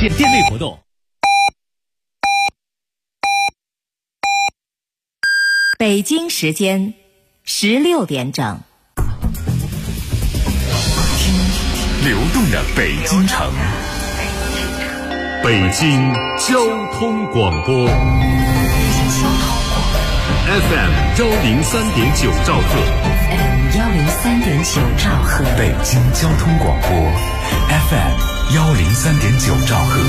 店内活动。 北京时间16点整。 流动的北京城，北京交通广播 FM 103.9兆赫， 103.9兆赫， 北京交通广播 FM 103.9兆赫。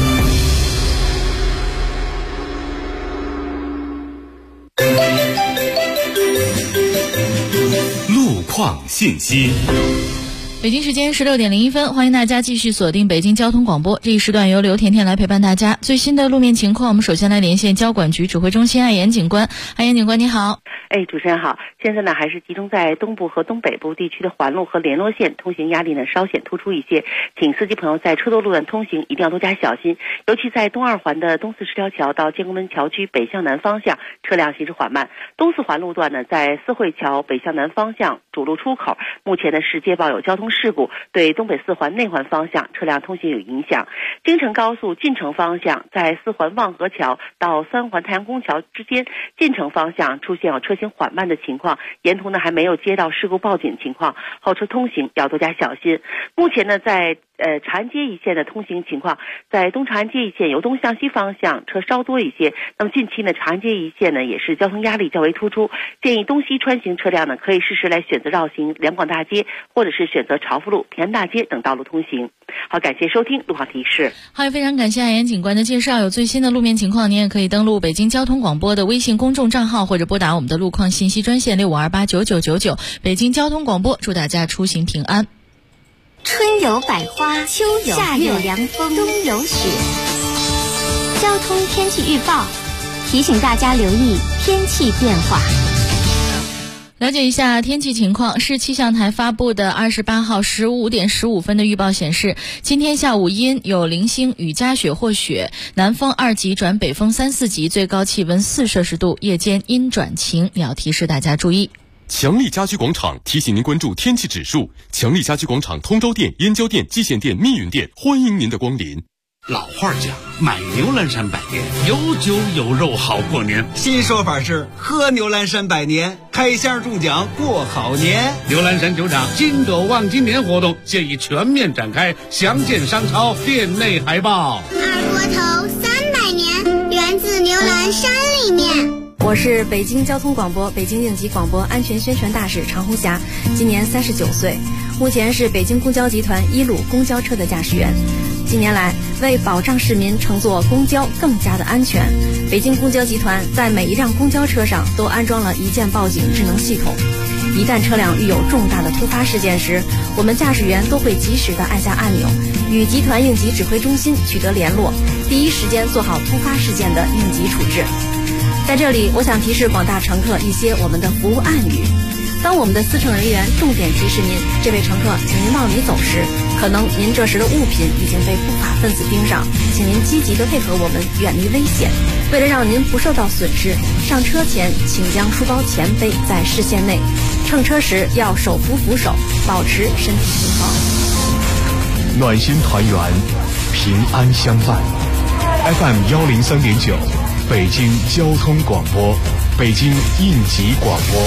路况信息。 北京时间16点01分，欢迎大家继续锁定北京交通广播。这一时段由刘甜甜来陪伴大家。最新的路面情况，我们首先来连线交管局指挥中心艾岩警官。艾岩警官你好。 主持人好。现在呢还是集中在东部和东北部地区的环路和联络线，通行压力呢稍显突出一些，请司机朋友在车多路段通行一定要多加小心，尤其在东二环的东四十条桥到建国门桥区北向南方向车辆行驶缓慢。东四环路段呢在四惠桥北向南方向主路出口，目前呢是接报有交通事故，对东北四环内环方向车辆通行有影响。京承高速进城方向在四环望河桥到三环太阳宫桥之间进城方向出现有车行缓慢的情况，沿途呢还没有接到事故报警情况，后车通行要多加小心。目前呢在长安街一线的通行情况，在东长安街一线由东向西方向车稍多一些，那么近期呢长安街一线呢也是交通压力较为突出，建议东西穿行车辆呢可以适时来选择绕行两广大街，或者是选择朝福路、平安大街等道路通行。好，感谢收听路况提示。 好，非常感谢艾岩警官的介绍。有最新的路面情况，您也可以登录北京交通广播的微信公众账号，或者拨打我们的路况信息专线65289999。北京交通广播，祝大家出行平安。 春有百花，秋有夏有凉风，冬有雪。交通天气预报提醒大家留意天气变化。 了解一下天气情况，市气象台发布的28号15点15分的预报显示，今天下午阴，有零星雨夹雪或雪，南风2级转北风3、4级，最高气温4摄氏度，夜间阴转晴，要提示大家注意。 强力家居广场提醒您关注天气指数。强力家居广场通州店、燕郊店、蓟县店、密云店，欢迎您的光临。 老话讲，买牛栏山百年，有酒有肉好过年。 新说法是喝牛栏山百年，开箱中奖过好年。 牛栏山酒厂金狗望金年活动现已全面展开，详见商超店内海报。 二锅头300年，源自牛栏山里面。 我是北京交通广播北京应急广播安全宣传大使常红霞，今年39岁，目前是北京公交集团1路公交车的驾驶员。近年来，为保障市民乘坐公交更加的安全，北京公交集团在每一辆公交车上都安装了一键报警智能系统。一旦车辆遇有重大的突发事件时，我们驾驶员都会及时的按下按钮，与集团应急指挥中心取得联络，第一时间做好突发事件的应急处置。在这里，我想提示广大乘客一些我们的服务暗语。当我们的司乘人员重点提示您，这位乘客，请您往里走时，可能您这时的物品已经被不法分子盯上，请您积极的配合我们，远离危险。为了让您不受到损失，上车前请将书包前背在视线内，乘车时要手扶扶手，保持身体平衡。 暖心团圆，平安相伴。FM 103.9，北京交通广播，北京应急广播。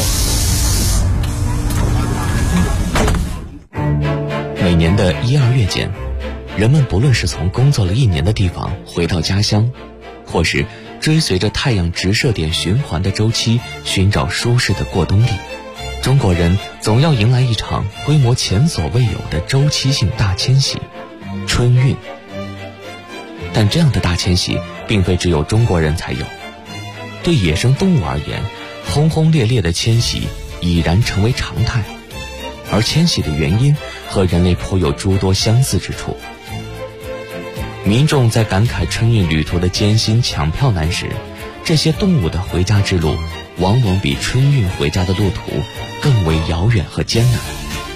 每年的1、2月间，人们不论是从工作了1年的地方回到家乡，或是追随着太阳直射点循环的周期寻找舒适的过冬地，中国人总要迎来一场规模前所未有的周期性大迁徙——春运。但这样的大迁徙并非只有中国人才有，对野生动物而言，轰轰烈烈的迁徙已然成为常态，而迁徙的原因和人类颇有诸多相似之处。民众在感慨春运旅途的艰辛抢票难时，这些动物的回家之路往往比春运回家的路途更为遥远和艰难。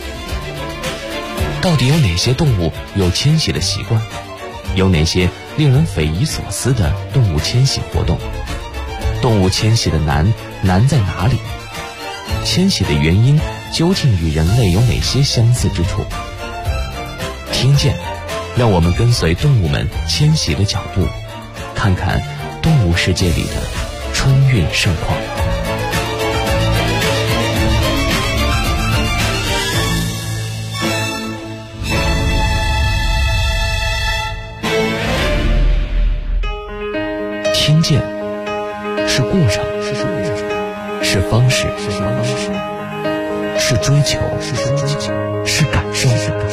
到底有哪些动物有迁徙的习惯？有哪些令人匪夷所思的动物迁徙活动？动物迁徙的难在哪里？迁徙的原因究竟与人类有哪些相似之处？听见让我们跟随动物们迁徙的脚步，看看动物世界里的春韵盛况。听见是过程，是方式，是追求，是感受。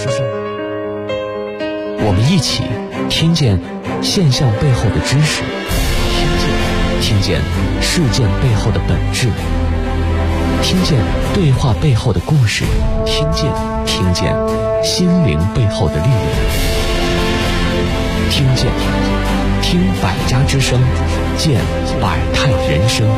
我们一起听见现象背后的知识，听见事件背后的本质，听见对话背后的故事，听见心灵背后的力量，听百家之声，见百态人生。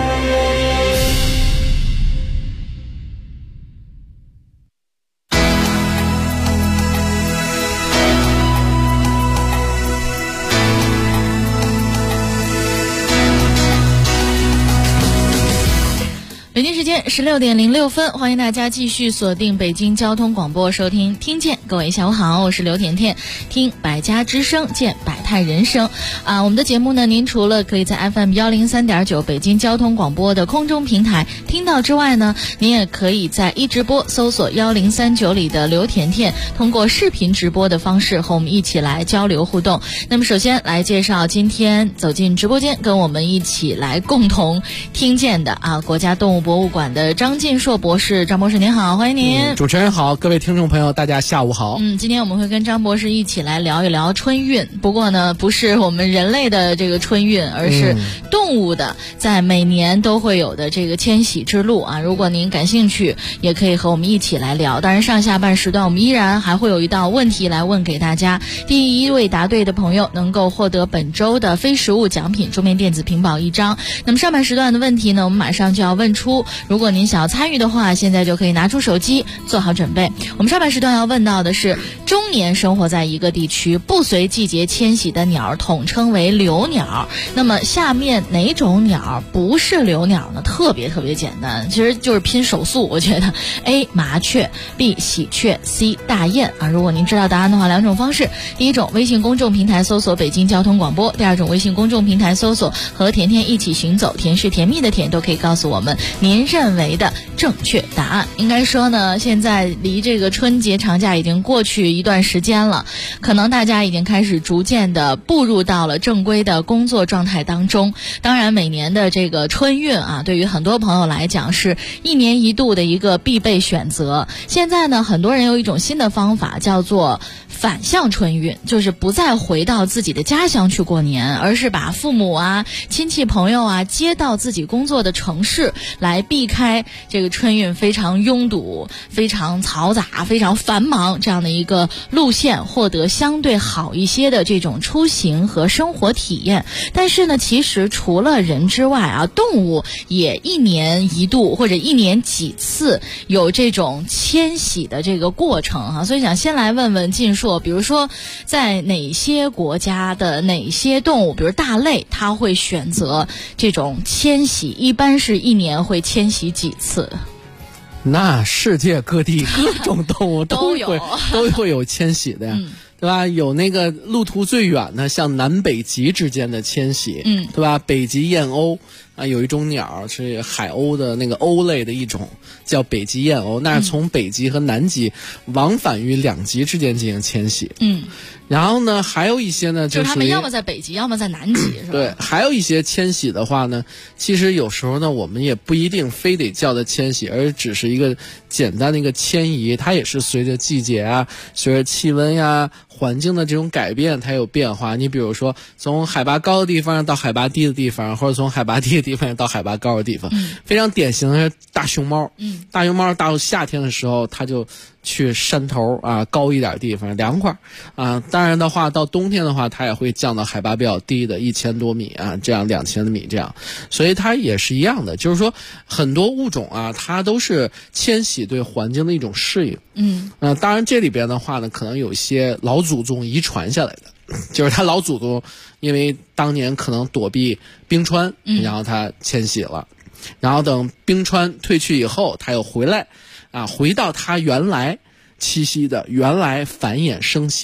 北京时间16点06分，欢迎大家继续锁定北京交通广播，收听听见。各位下午好，我是刘甜甜，听百家之声，见百态人生。我们的节目呢，您除了可以在 FM 103.9北京交通广播的空中平台听到之外呢，您也可以在一直播搜索1039里的刘甜甜，通过视频直播的方式和我们一起来交流互动。那么首先来介绍今天走进直播间跟我们一起来共同听见的国家动物博物馆的张晋硕博士。张博士您好，欢迎您。 主持人好，各位听众朋友大家下午好。 今天我们会跟张博士一起来聊一聊春运，不过呢不是我们人类的这个春运，而是动物的在每年都会有的这个迁徙之路啊。如果您感兴趣也可以和我们一起来聊，当然上下半时段我们依然还会有一道问题来问给大家，第一位答对的朋友能够获得本周的非实物奖品桌面电子屏保1张。那么上半时段的问题呢，我们马上就要问出，如果您想要参与的话，现在就可以拿出手机做好准备。我们上半时段要问到的是，终年生活在一个地区不随季节迁徙的鸟统称为留鸟，那么下面哪种鸟不是留鸟呢？特别简单，其实就是拼手速，我觉得 A 麻雀， B 喜鹊， C 大雁啊。如果您知道答案的话，两种方式，第一种微信公众平台搜索北京交通广播，第二种微信公众平台搜索和甜甜一起行走，甜是甜蜜的甜，都可以告诉我们您认为的正确答案。应该说呢，现在离这个春节长假已经过去一段时间了，可能大家已经开始逐渐的步入到了正规的工作状态当中。当然每年的这个春运啊，对于很多朋友来讲是一年一度的一个必备选择。现在呢，很多人有一种新的方法，叫做反向春运，就是不再回到自己的家乡去过年，而是把父母啊、亲戚朋友啊接到自己工作的城市，来避开这个春运非常拥堵、非常嘈杂、非常繁忙这样的一个路线，获得相对好一些的这种出行和生活体验。但是呢，其实除了人之外啊，动物也一年一度或者一年几次有这种迁徙的这个过程啊。所以想先来问问晋硕，比如说在哪些国家的哪些动物，比如大类，它会选择这种迁徙，一般是一年会迁徙几次？ 那世界各地各种动物都会有迁徙的呀，对吧？有那个路途最远的，像南北极之间的迁徙，对吧？北极燕鸥啊，有一种鸟是海鸥的那个鸥类的一种，叫北极燕鸥，那是从北极和南极往返于两极之间进行迁徙。然后呢，还有一些呢， 就是他们要么在北极，要么在南极，是吧？ 对，还有一些迁徙的话呢，其实有时候呢，我们也不一定非得叫它迁徙，而只是一个简单的一个迁移，它也是随着季节啊，随着气温呀、环境的这种改变，它有变化。你比如说，从海拔高的地方到海拔低的地方，或者从海拔低的地方到海拔高的地方，非常典型的是大熊猫。大熊猫到夏天的时候，它就去山头啊，高一点地方凉快啊。当然的话，到冬天的话，它也会降到海拔比较低的1000多米啊，这样2000米这样。所以它也是一样的，就是说很多物种啊，它都是迁徙对环境的一种适应。当然这里边的话呢，可能有一些老祖宗遗传下来的，就是他老祖宗因为当年可能躲避冰川，然后他迁徙了，然后等冰川退去以后，他又回来啊，回到他原来栖息的、原来繁衍生息的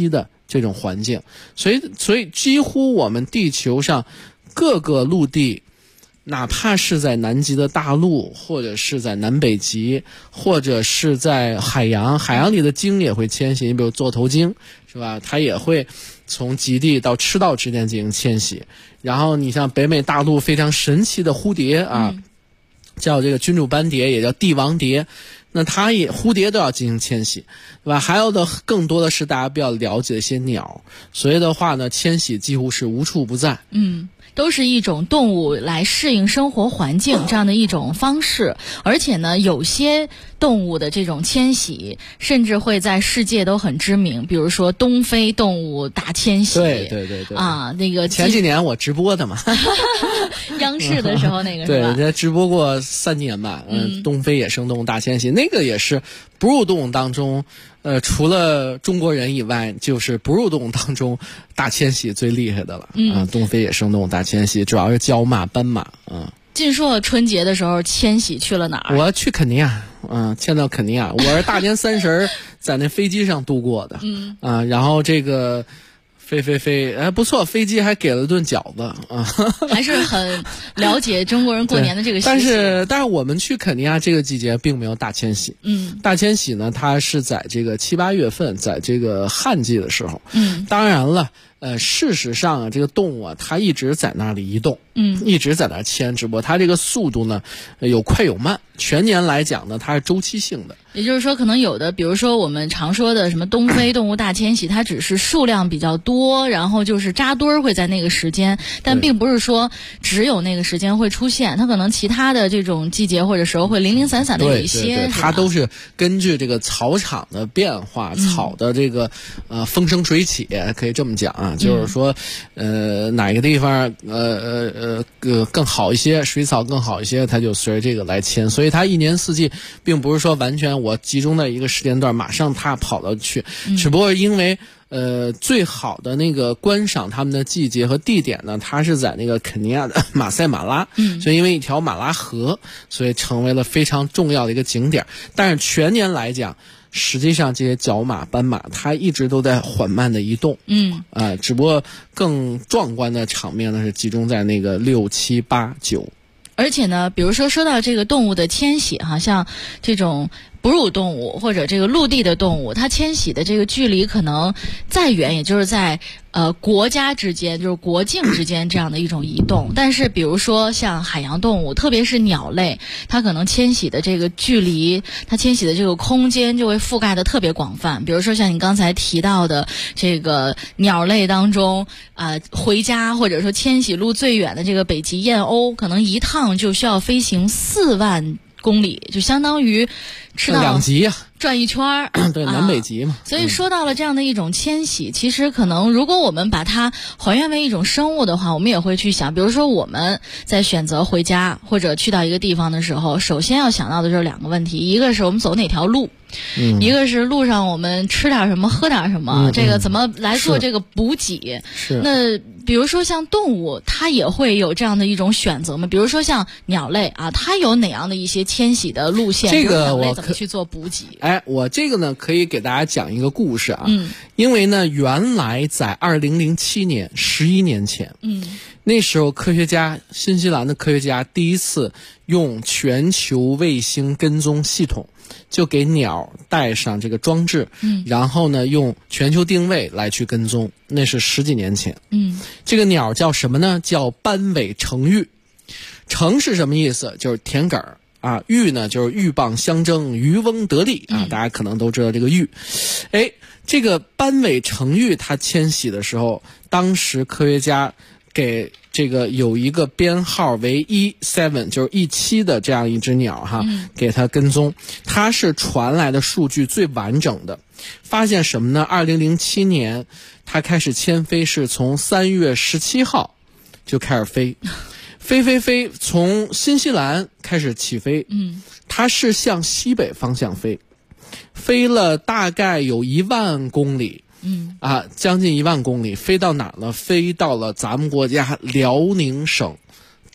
这种环境，所以几乎我们地球上各个陆地，哪怕是在南极的大陆，或者是在南北极，或者是在海洋里的鲸也会迁徙。你比如座头鲸，是吧？它也会从极地到赤道之间进行迁徙。然后你像北美大陆非常神奇的蝴蝶啊，叫这个君主斑蝶，也叫帝王蝶。那它也蝴蝶都要进行迁徙，对吧？还有的更多的是大家比较了解的一些鸟，所以的话呢，迁徙几乎是无处不在。 都是一种动物来适应生活环境这样的一种方式，而且呢，有些动物的这种迁徙甚至会在世界都很知名，比如说东非动物大迁徙。 对啊，那个前几年我直播的嘛， 央视的时候那个是吧？ 对，直播过3年吧。东非野生动物大迁徙，那个也是哺乳动物当中，除了中国人以外，就是哺乳动物当中大迁迁徙最厉害的了。东非野生动物大迁徙主要是角马、斑马。 晋硕春节的时候迁徙去了哪儿？ 我去肯尼亚，迁到肯尼亚。我是大年30在那飞机上度过的。然后这个飞，不错，飞机还给了顿饺子啊， 还是很了解中国人过年的这个习俗。 但是我们去肯尼亚这个季节并没有大迁徙。大迁徙呢，它是在这个7、8月份，在这个旱季的时候。当然了。事实上啊，这个动物啊，它一直在那里移动，一直在那迁，只不过它这个速度呢，有快有慢。全年来讲呢，它是周期性的。 也就是说，可能有的，比如说我们常说的什么东非动物大迁徙，它只是数量比较多，然后就是扎堆儿会在那个时间，但并不是说只有那个时间会出现，它可能其他的这种季节或者时候会零零散散的有一些。 对，它都是根据这个草场的变化，草的这个风生水起，可以这么讲啊。就是说，哪个地方更好一些，水草更好一些，它就随着这个来迁。所以它一年四季并不是说完全我集中在一个时间段，马上它跑到去，只不过因为最好的那个观赏它们的季节和地点呢，它是在那个肯尼亚的马赛马拉，所以因为一条马拉河，所以成为了非常重要的一个景点。但是全年来讲，实际上这些角马、斑马它一直都在缓慢的移动，只不过更壮观的场面呢是集中在那个6、7、8、9。 而且呢，比如说到这个动物的迁徙，像这种哺乳动物或者这个陆地的动物，它迁徙的这个距离可能再远，也就是在国家之间，就是国境之间这样的一种移动。但是比如说像海洋动物，特别是鸟类，它可能迁徙的这个距离，它迁徙的这个空间就会覆盖的特别广泛。比如说像你刚才提到的这个鸟类当中，回家或者说迁徙路最远的这个北极燕鸥，可能一趟就需要飞行4万公里，就相当于赤道 2极啊， 转一圈儿。 对，南北极嘛。 所以说到了这样的一种迁徙，其实可能如果我们把它还原为一种生物的话，我们也会去想，比如说我们在选择回家或者去到一个地方的时候，首先要想到的就是2个问题，一个是我们走哪条路，一个是路上我们吃点什么喝点什么，这个怎么来做这个补给。那比如说像动物，它也会有这样的一种选择嘛，比如说像鸟类啊，它有哪样的一些迁徙的路线， 这个鸟类怎么去做补给。 我这个呢可以给大家讲一个故事啊。因为呢原来在2007年11年前，那时候新西兰的科学家第一次用全球卫星跟踪系统，就给鸟带上这个装置，然后呢用全球定位来去跟踪，那是10几年前。这个鸟叫什么呢？叫斑尾成鹬。成是什么意思？就是田埂啊，鹬呢就是鹬蚌相争，渔翁得利啊，大家可能都知道这个鹬。这个斑尾成鹬它迁徙的时候，当时科学家给这个有一个编号为E7，就是E7的这样一只鸟给它跟踪，它是传来的数据最完整的。发现什么呢？2007年它开始迁飞，是从3月17号就开始飞。飞，从新西兰开始起飞，它是向西北方向飞，飞了大概有1万公里，将近1万公里，飞到哪儿呢？飞到了咱们国家辽宁省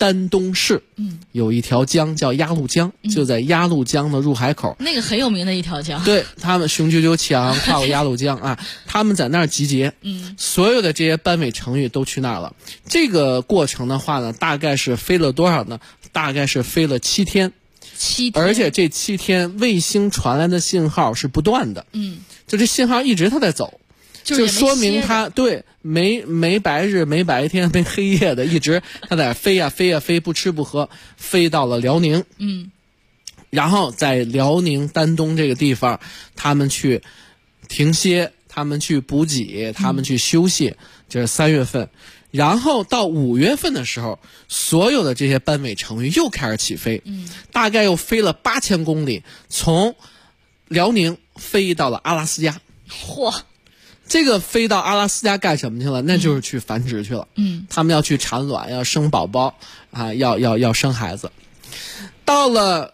丹东市，有一条江叫鸭绿江，就在鸭绿江的入海口， 那个很有名的一条江。 对，他们雄赳赳强跨过鸭绿江啊，他们在那儿集结，所有的这些斑尾成语都去那儿了。这个过程的话呢，大概是飞了多少呢？大概是飞了7天。而且这7天卫星传来的信号是不断的，就这信号一直它在走，就说明它对没白日没白天没黑夜的，一直它在飞呀飞呀飞，不吃不喝，飞到了辽宁，然后在辽宁丹东这个地方，他们去停歇，他们去补给，他们去休息，这是3月份。然后到5月份的时候，所有的这些斑尾成鱼又开始起飞，大概又飞了8000公里，从辽宁飞到了阿拉斯加。 嚯！ 这个飞到阿拉斯加干什么去了？那就是去繁殖去了。他们要去产卵，要生宝宝啊，要生孩子。到了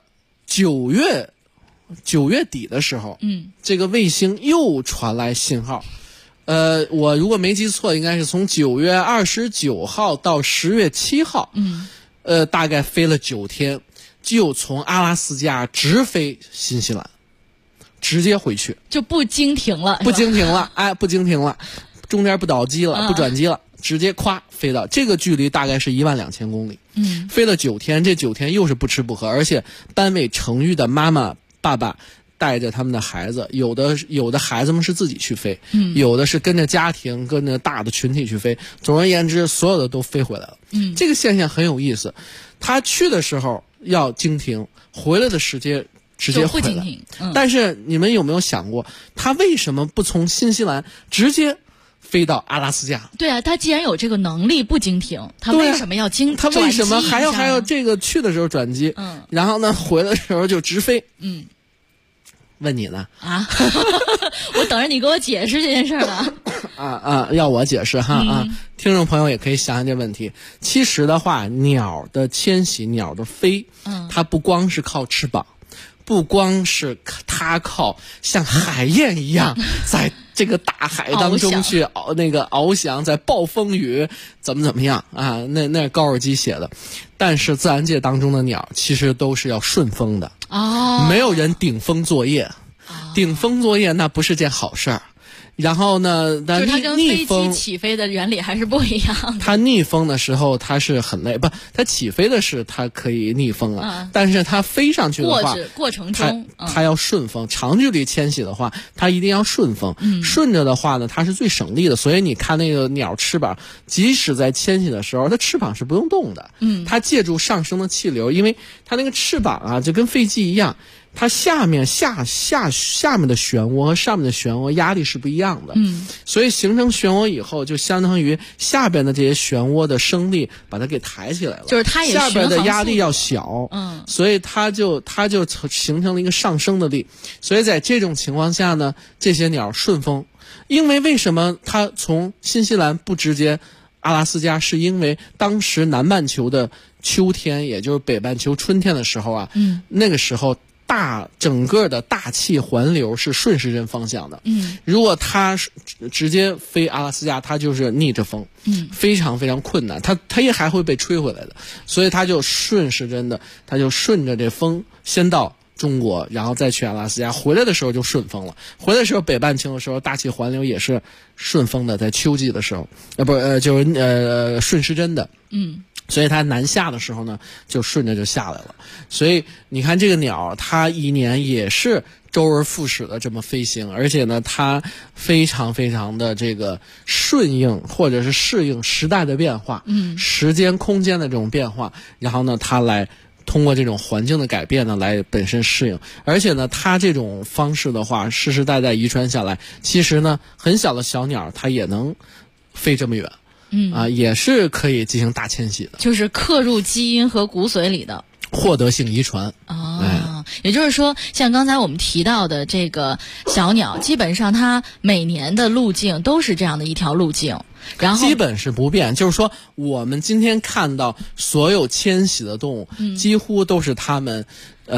9月底的时候，这个卫星又传来信号。我如果没记错，应该是从9月29号到10月7号，大概飞了9天，就从阿拉斯加直飞新西兰，直接回去， 就不经停了， 不经停了，哎，不经停了，中间不倒机了，不转机了，直接咵飞到这个距离大概是12000公里，飞了9天，这9天又是不吃不喝，而且斑尾成鱼的妈妈爸爸带着他们的孩子，有的孩子们是自己去飞，有的是跟着家庭跟着大的群体去飞，总而言之所有的都飞回来了。这个现象很有意思，他去的时候要经停，回来的时间直接回来，但是你们有没有想过，他为什么不从新西兰直接飞到阿拉斯加？ 对啊，他既然有这个能力不经停，他为什么要他为什么还要这个去的时候转机，然后呢回来的时候就直飞？问你呢？啊， 我等着你给我解释这件事呢。 要我解释哈听众朋友也可以想想这问题。其实的话，鸟的迁徙，鸟的飞，它不光是靠翅膀，不光是它靠像海燕一样在这个大海当中去翱翔，在暴风雨怎么样啊？那高尔基写的。但是自然界当中的鸟其实都是要顺风的没有人顶风作业，顶风作业那不是件好事儿。然后呢， 就是它跟飞机起飞的原理还是不一样的。 它逆风的时候它是很累，不，它起飞的是它可以逆风了，但是它飞上去的话， 过程中它要顺风。长距离迁徙的话，它一定要顺风，顺着的话呢，它是最省力的。所以你看那个鸟翅膀，即使在迁徙的时候，它翅膀是不用动的，它借助上升的气流，因为它那个翅膀啊，就跟飞机一样。它下面的漩涡和上面的漩涡压力是不一样的，所以形成漩涡以后，就相当于下边的这些漩涡的升力把它给抬起来了， 就是它也下边的压力要小，所以它就形成了一个上升的力，所以在这种情况下呢，这些鸟顺风，因为为什么它从新西兰不直接阿拉斯加，是因为当时南半球的秋天，也就是北半球春天的时候啊，那个时候。整个的大气环流是顺时针方向的，如果它直接飞阿拉斯加，它就是逆着风，非常非常困难，它也还会被吹回来的，所以它就顺时针的，它就顺着这风先到中国，然后再去阿拉斯加，回来的时候就顺风了。回来的时候，北半球的时候，大气环流也是顺风的，在秋季的时候，就是顺时针的，所以它南下的时候呢，就顺着就下来了。所以你看这个鸟，它一年也是周而复始的这么飞行，而且呢，它非常非常的这个顺应或者是适应时代的变化，时间空间的这种变化，然后呢，它来通过这种环境的改变呢，来本身适应。而且呢，它这种方式的话，世世代代遗传下来，其实呢，很小的小鸟它也能飞这么远。也是可以进行大迁徙的， 就是刻入基因和骨髓里的获得性遗传。 也就是说，像刚才我们提到的这个小鸟，基本上它每年的路径都是这样的一条路径，然后基本是不变。就是说，我们今天看到所有迁徙的动物，几乎都是它们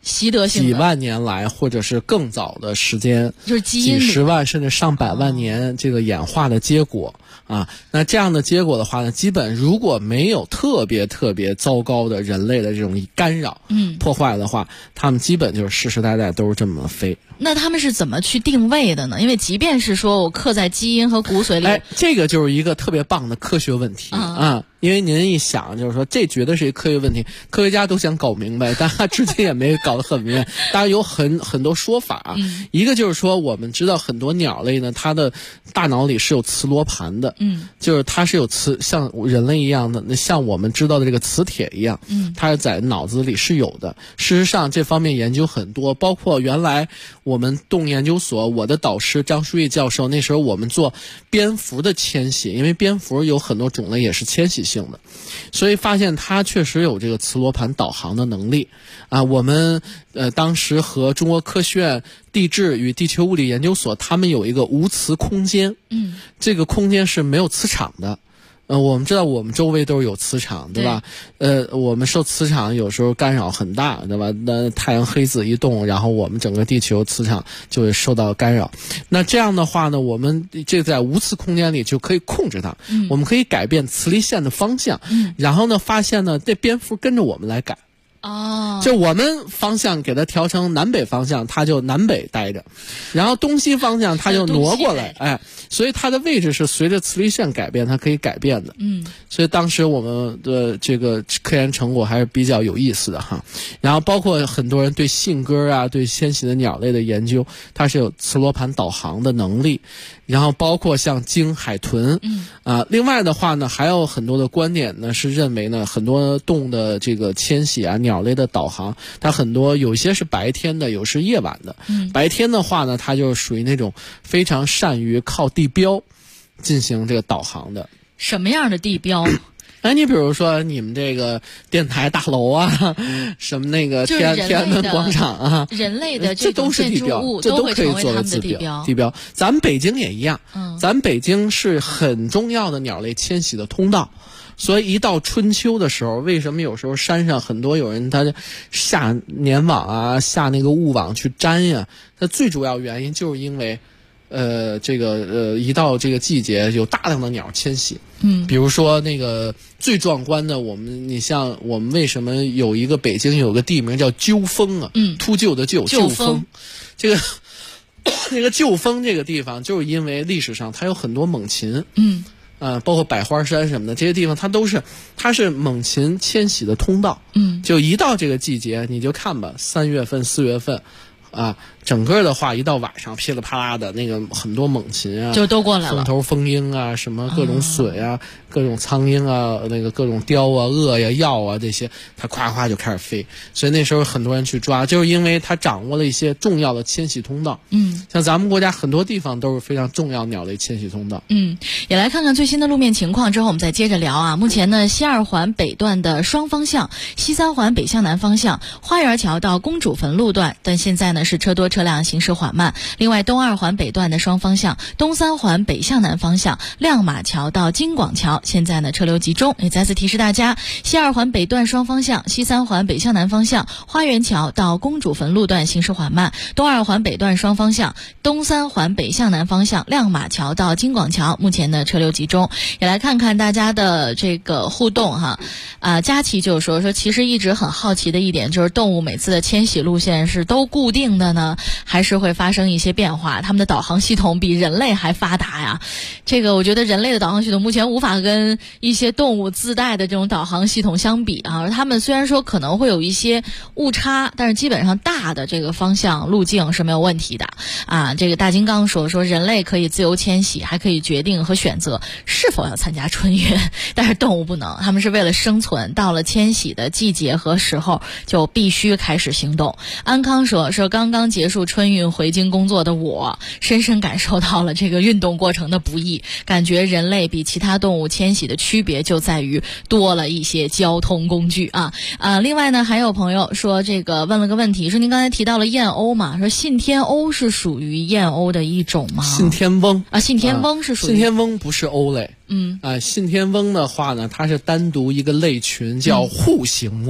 习得性的几万年来，或者是更早的时间， 就是基因几十万甚至上百万年这个演化的结果啊。那这样的结果的话呢，基本如果没有特别糟糕的人类的这种干扰、破坏的话，他们基本就是世世代代都是这么飞。 那他们是怎么去定位的呢？因为即便是说我刻在基因和骨髓里， 这个就是一个特别棒的科学问题啊。因为您一想，就是说这绝对是一个科学问题，科学家都想搞明白，但他至今也没搞得很明白。当然有很多说法啊。一个就是说，我们知道很多鸟类呢，它的大脑里是有磁罗盘的，就是它是有像人类一样的，像我们知道的这个磁铁一样，它是在脑子里是有的。事实上，这方面研究很多，包括原来我们动物研究所，我的导师张书义教授，那时候我们做蝙蝠的迁徙，因为蝙蝠有很多种类也是迁徙性的，所以发现它确实有这个磁罗盘导航的能力啊。我们当时和中国科学院地质与地球物理研究所，他们有一个无磁空间，这个空间是没有磁场的。我们知道我们周围都是有磁场，对吧？我们受磁场有时候干扰很大，对吧？那太阳黑子一动，然后我们整个地球磁场就会受到干扰。那这样的话呢，我们这在无磁空间里就可以控制它，我们可以改变磁力线的方向，然后呢，发现呢，这蝙蝠跟着我们来改。就我们方向给它调成南北方向，它就南北待着，然后东西方向它就挪过来，所以它的位置是随着磁力线改变，它可以改变的。所以当时我们的这个科研成果还是比较有意思的哈。然后包括很多人对信鸽啊、对迁徙的鸟类的研究，它是有磁罗盘导航的能力。然后包括像鲸、海豚，另外的话呢，还有很多的观点呢是认为呢，很多动物的这个迁徙啊、鸟类的导航，它很多有些是白天的，有是夜晚的。白天的话呢，它就属于那种非常善于靠地标进行这个导航的。 什么样的地标？ 你比如说你们这个电台大楼啊，什么那个天安门广场啊， 人类的这种建筑物这都可以作为地标。咱们北京也一样，咱们北京是很重要的鸟类迁徙的通道。所以一到春秋的时候，为什么有时候山上很多有人他下粘网啊，下那个雾网去粘呀？它最主要原因就是因为一到这个季节，有大量的鸟迁徙。比如说那个最壮观的，你像我们为什么有一个北京有个地名叫鸠峰啊？秃鹫的鹫，鸠峰。这个那个鸠峰这个地方，就是因为历史上它有很多猛禽。包括百花山什么的这些地方，它是猛禽迁徙的通道。就一到这个季节，你就看吧，3月份、4月份。整个的话，一到晚上噼里啪啦的那个很多猛禽啊， 就都过来了。 凤头蜂鹰啊，什么各种隼啊，各种苍鹰啊，那个各种雕啊、鳄呀、鹞啊这些，它夸夸就开始飞。所以那时候很多人去抓，就是因为它掌握了一些重要的迁徙通道。像咱们国家很多地方都是非常重要鸟类迁徙通道。 也来看看最新的路面情况，之后我们再接着聊啊。目前呢，西2环北段的双方向，西3环北向南方向，花园桥到公主坟路段，但现在呢是车多车辆行驶缓慢。另外东2环北段的双方向，东3环北向南方向，亮马桥到京广桥，现在呢车流集中。也再次提示大家，西2环北段双方向，西3环北向南方向，花园桥到公主坟路段行驶缓慢。东2环北段双方向，东3环北向南方向，亮马桥到京广桥，目前呢车流集中。也来看看大家的这个互动哈。佳琪就说其实一直很好奇的一点就是动物每次的迁徙路线是都固定的呢，还是会发生一些变化？他们的导航系统比人类还发达呀。这个我觉得人类的导航系统目前无法跟一些动物自带的这种导航系统相比啊。他们虽然说可能会有一些误差，但是基本上大的这个方向路径是没有问题的啊。这个大金刚说人类可以自由迁徙，还可以决定和选择是否要参加春运，但是动物不能，他们是为了生存，到了迁徙的季节和时候就必须开始行动。安康说刚刚结束春运回京工作的我，深深感受到了这个运动过程的不易，感觉人类比其他动物迁徙的区别就在于多了一些交通工具啊。另外呢，还有朋友说问了个问题，说您刚才提到了燕鸥嘛，说信天鸥是属于燕鸥的一种吗？ 信天翁信天翁是属于信天翁，不是鸥类。信天翁的话呢，它是单独一个类群，叫户形目。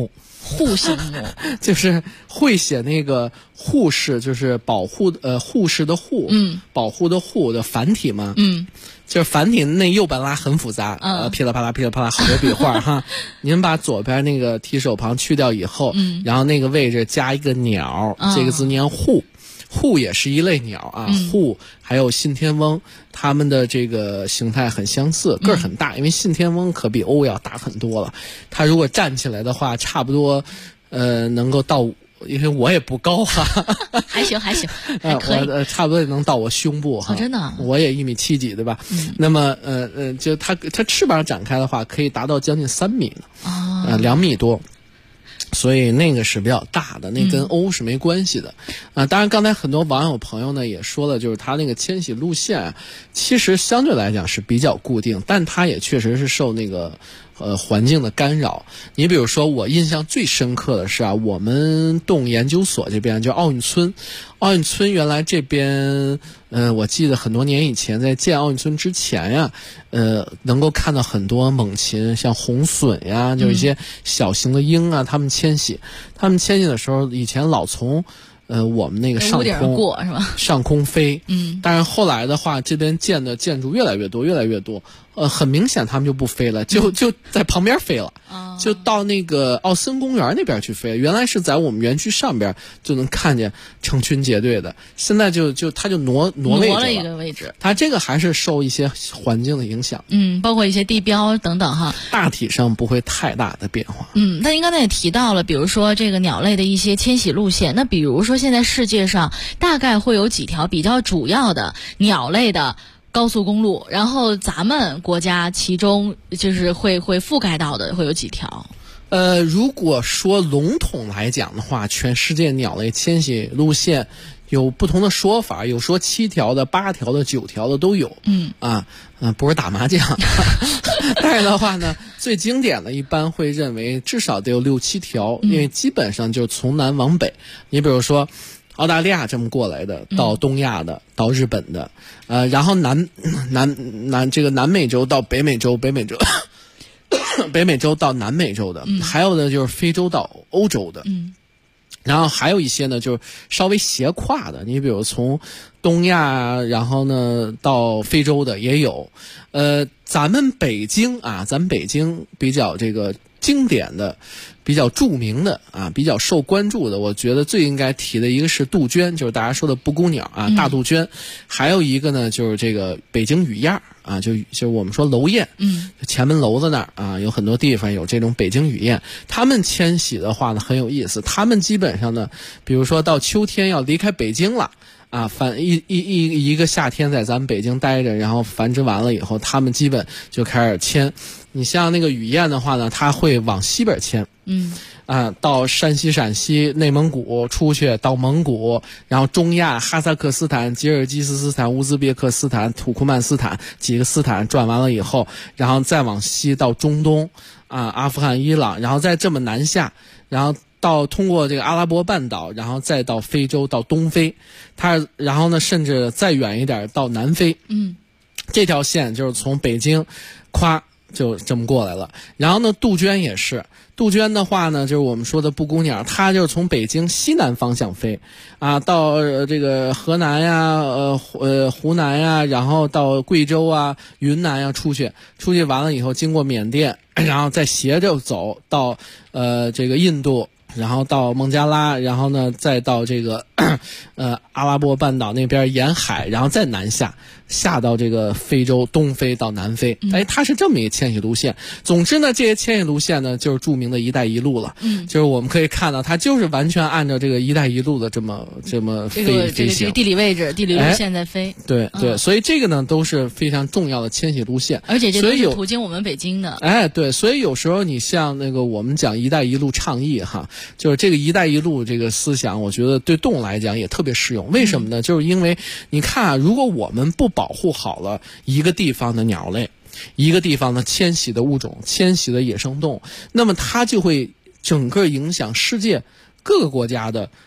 护形目就是会写那个护士，就是保护护士的护，保护的护的繁体嘛，就是繁体那右半拉很复杂，噼里啪啦噼里啪啦好多笔画哈。您把左边那个提手旁去掉以后，然后那个位置加一个鸟，这个字念护。户也是一类鸟啊，户还有信天翁，它们的这个形态很相似，个儿很大，因为信天翁可比鸥要大很多了。它如果站起来的话，差不多能够到，因为我也不高哈， 还行，还可以， 我差不多也能到我胸部哈， 真的， 我也1.7米几对吧？那么就它翅膀展开的话，可以达到将近3米呢，2米多。所以那个是比较大的，那跟鸥是没关系的，当然刚才很多网友朋友呢也说了，就是它那个迁徙路线其实相对来讲是比较固定，但它也确实是受那个环境的干扰。你比如说我印象最深刻的是我们动物研究所这边就奥运村原来这边我记得很多年以前在建奥运村之前呀，能够看到很多猛禽，像红隼呀，就一些小型的鹰啊，它们迁徙的时候，以前老从我们那个上空过是吧？ 上空飞，但是后来的话，这边建的建筑越来越多，很明显他们就不飞了，就在旁边飞了，就到那个奥森公园那边去飞。原来是在我们园区上边就能看见成群结队的，现在它就挪位置了一个位置。 它这个还是受一些环境的影响， 包括一些地标等等哈， 大体上不会太大的变化。 那您刚才也提到了，比如说这个鸟类的一些迁徙路线，那比如说现在世界上大概会有几条比较主要的鸟类的高速公路，然后咱们国家其中就是会覆盖到的会有几条？ 如果说笼统来讲的话，全世界鸟类迁徙路线有不同的说法，有说7条的、8条的、9条的都有。不是打麻将，但是的话呢，最经典的一般会认为至少得有6、7条，因为基本上就从南往北。你比如说澳大利亚这么过来的，到东亚的，到日本的，然后这个南美洲到北美洲，北美洲到南美洲的，还有呢就是非洲到欧洲的，然后还有一些呢就是稍微斜跨的，你比如从东亚，然后呢到非洲的也有。咱们北京比较这个经典的、比较著名的比较受关注的，我觉得最应该提的一个是杜鹃，就是大家说的布谷鸟大杜鹃，还有一个呢就是这个北京雨燕就是我们说楼燕，前门楼子那儿有很多地方有这种北京雨燕。它们迁徙的话呢很有意思，它们基本上呢，比如说到秋天要离开北京了。一个夏天在咱们北京待着，然后繁殖完了以后，它们基本就开始迁。你像那个雨燕的话呢，它会往西边迁，到山西、陕西、内蒙古出去，到蒙古，然后中亚、哈萨克斯坦、吉尔吉斯斯坦、乌兹别克斯坦、土库曼斯坦几个斯坦转完了以后，然后再往西到中东，阿富汗、伊朗，然后再这么南下，然后通过这个阿拉伯半岛，然后再到非洲，到东非，然后呢，甚至再远一点到南非。这条线就是从北京，就这么过来了。然后呢，杜鹃也是，杜鹃的话呢，就是我们说的布谷鸟，它就是从北京西南方向飞，到这个河南呀、湖南呀，然后到贵州啊、云南呀出去完了以后，经过缅甸，然后再斜着走到这个印度。然后到孟加拉，然后呢再到这个阿拉伯半岛那边沿海，然后再南下到这个非洲东非到南非。它是这么一个迁徙路线。总之呢，这些迁徙路线呢就是著名的一带一路了。就是我们可以看到它就是完全按照这个一带一路的这么飞行这个地理位置、地理路线在飞。 对，所以这个呢都是非常重要的迁徙路线， 而且这都是途经我们北京的。 对，所以有时候你像那个我们讲一带一路倡议就是这个一带一路这个思想，我觉得对动物来讲也特别适用。为什么呢？就是因为你看如果我们不保护好了一个地方的鸟类，一个地方的迁徙的物种、迁徙的野生动物，那么它就会整个影响世界各个国家的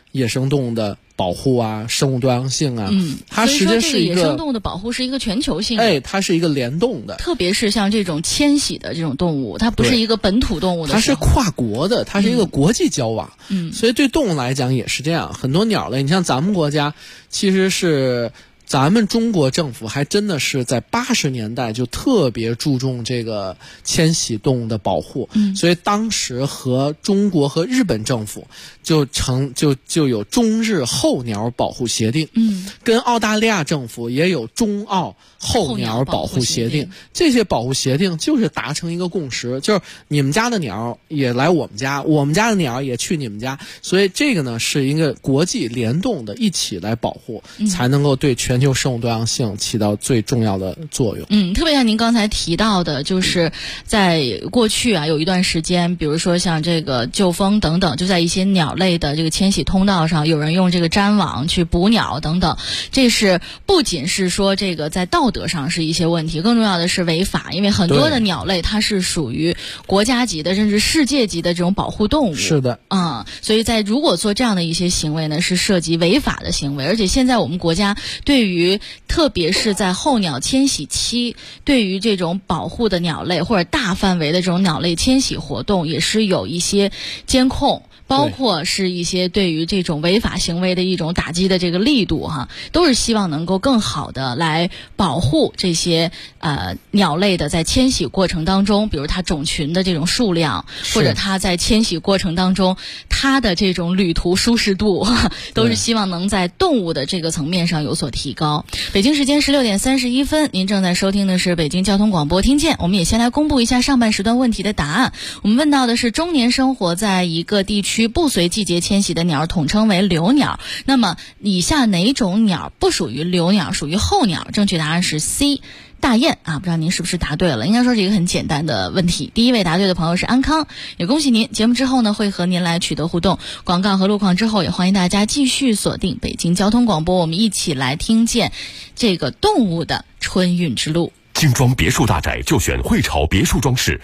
野生动物的保护啊，生物多样性啊，它实际是一个野生动物的保护是一个全球性的， 它是一个联动的， 特别是像这种迁徙的这种动物，它不是一个本土动物的， 它是跨国的，它是一个国际交往，所以对动物来讲也是这样。很多鸟类，你像咱们国家，其实是咱们中国政府还真的是在80年代就特别注重这个迁徙动物的保护，所以当时和中国和日本政府就有中日候鸟保护协定，跟澳大利亚政府也有中澳候鸟保护协定。这些保护协定就是达成一个共识，就是你们家的鸟也来我们家，我们家的鸟也去你们家，所以这个呢是一个国际联动的，一起来保护，才能够对全球生物多样性起到最重要的作用。 特别像您刚才提到的，就是在过去啊有一段时间，比如说像这个鹫蜂等等，就在一些鸟类的这个迁徙通道上，有人用这个粘网去捕鸟等等，这是不仅是说这个在道德上是一些问题，更重要的是违法，因为很多的鸟类它是属于国家级的甚至世界级的这种保护动物。 是的， 所以在如果做这样的一些行为呢，是涉及违法的行为。而且现在我们国家对于特别是在候鸟迁徙期，对于这种保护的鸟类或者大范围的这种鸟类迁徙活动，也是有一些监控，包括是一些对于这种违法行为的一种打击的这个力度都是希望能够更好的来保护这些鸟类的在迁徙过程当中，比如它种群的这种数量，或者它在迁徙过程当中它的这种旅途舒适度，都是希望能在动物的这个层面上有所提高。北京时间16点31分，您正在收听的是北京交通广播听见。我们也先来公布一下上半时段问题的答案。我们问到的是中年生活在一个地区不随季节迁徙的鸟统称为留鸟，那么以下哪种鸟不属于留鸟，属于候鸟？正确答案是 C，大雁不知道您是不是答对了？应该说是一个很简单的问题。第一位答对的朋友是安康，也恭喜您。节目之后呢，会和您来取得互动。广告和路况之后，也欢迎大家继续锁定北京交通广播，我们一起来听见这个动物的春运之路。 精装别墅大宅就选汇潮别墅装饰